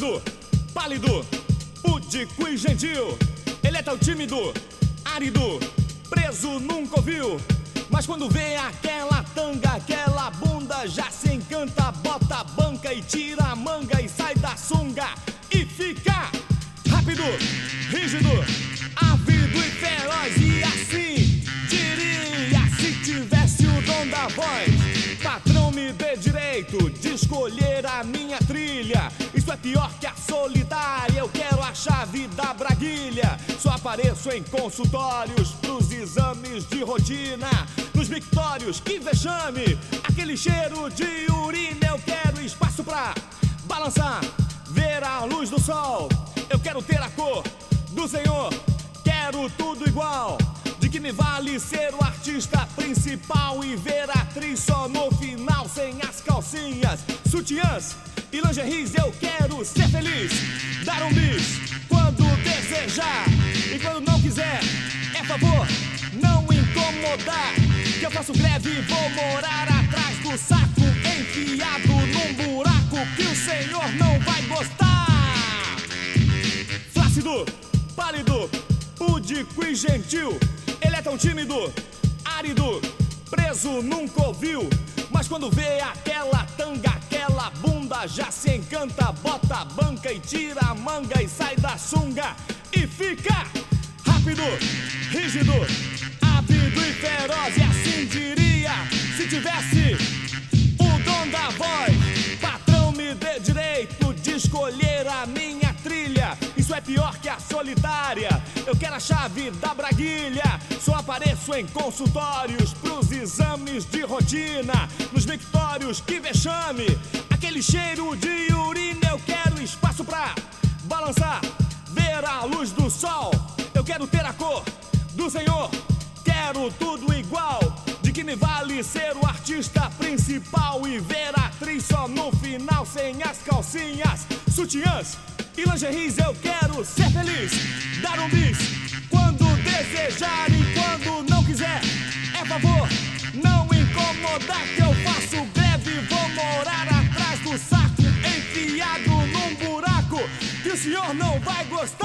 Flácido, pálido, púdico e gentil. Ele é tão tímido, árido, preso nunca ouviu. Mas quando vê aquela tanga, aquela bunda, já se encanta, bota a banca e tira a manga e sai da sunga e fica rápido, rígido, ávido e feroz. E assim diria se tivesse o dom da voz. Patrão, me dê direito de escolher a minha trilha. Isso é pior que a solitária, eu quero a chave da braguilha. Só apareço em consultórios pros exames de rotina. Nos mictórios, que vexame, aquele cheiro de urina. Eu quero espaço pra balançar, ver a luz do sol. Eu quero ter a cor do Senhor, quero tudo igual. De que me vale ser o artista principal e ver a atriz só no final, sem as calcinhas, sutiãs e lingeries? Eu quero ser feliz, dar um bis quando desejar, e quando não quiser, é favor não incomodar. Que eu faço greve e vou morar atrás do saco, enfiado num buraco que o Senhor não vai gostar. Flácido, pálido, púdico e gentil. Ele é tão tímido, árido, preso nunca ouviu. Mas quando vê aquela tanga, aquela bunda, já se encanta, bota a banca e tira a manga e sai da sunga e fica rápido, rígido, ávido e feroz. E assim diria se tivesse o dom da voz. Patrão, me dê direito de escolher a minha trilha. Isso é pior que a solitária, eu quero a chave da braguilha. Só apareço em consultórios pros exames de rotina. Nos mictórios, que vexame, aquele cheiro de urina. Eu quero espaço pra balançar, ver a luz do sol. Eu quero ter a cor do Senhor, quero tudo igual. De que me vale ser o artista principal e ver a atriz só no final, sem as calcinhas, sutiãs e lingeries? Eu quero ser feliz, dar um bis quando desejar, e quando não quiser, é favor não incomodar. Que eu faço greve e vou morar atrás do saco, enfiado num buraco que o senhor não vai gostar.